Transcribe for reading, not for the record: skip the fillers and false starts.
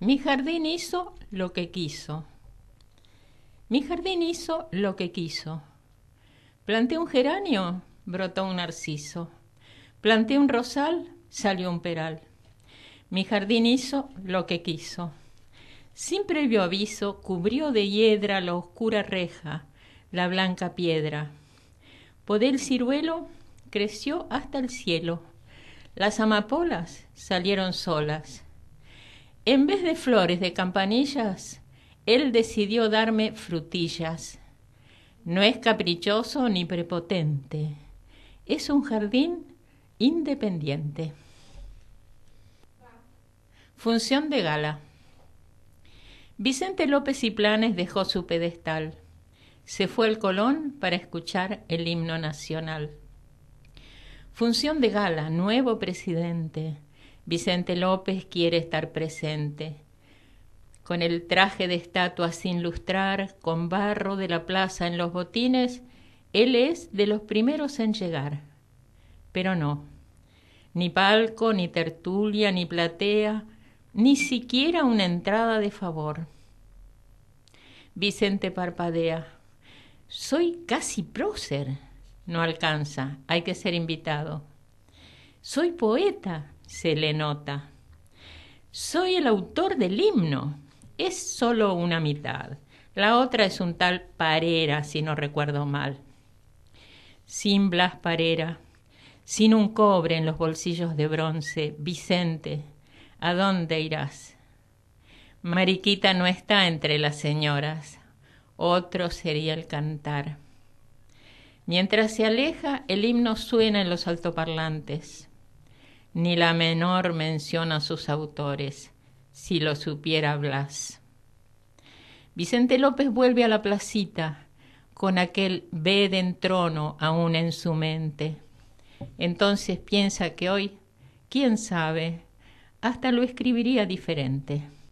Mi jardín hizo lo que quiso. Mi jardín hizo lo que quiso. Planté un geranio, brotó un narciso. Planté un rosal, salió un peral. Mi jardín hizo lo que quiso. Sin previo aviso, cubrió de hiedra la oscura reja, la blanca piedra. Podé el ciruelo, creció hasta el cielo. Las amapolas salieron solas. En vez de flores de campanillas, él decidió darme frutillas. No es caprichoso ni prepotente. Es un jardín independiente. Función de gala. Vicente López y Planes dejó su pedestal. Se fue al Colón para escuchar el himno nacional. Función de gala, nuevo presidente. Vicente López quiere estar presente. Con el traje de estatua sin lustrar, con barro de la plaza en los botines, él es de los primeros en llegar. Pero no, ni palco, ni tertulia, ni platea, ni siquiera una entrada de favor. Vicente parpadea. Soy casi prócer. No alcanza, hay que ser invitado. Soy poeta, se le nota. Soy el autor del himno. Es solo una mitad. La otra es un tal Parera, si no recuerdo mal. Sin Blas Parera, sin un cobre en los bolsillos de bronce, Vicente, ¿a dónde irás? Mariquita no está entre las señoras. Otro sería el cantar. Mientras se aleja, el himno suena en los altoparlantes. Ni la menor mención a sus autores, si lo supiera Blas. Vicente López vuelve a la placita, con aquel ved en trono aún en su mente. Entonces piensa que hoy, quién sabe, hasta lo escribiría diferente.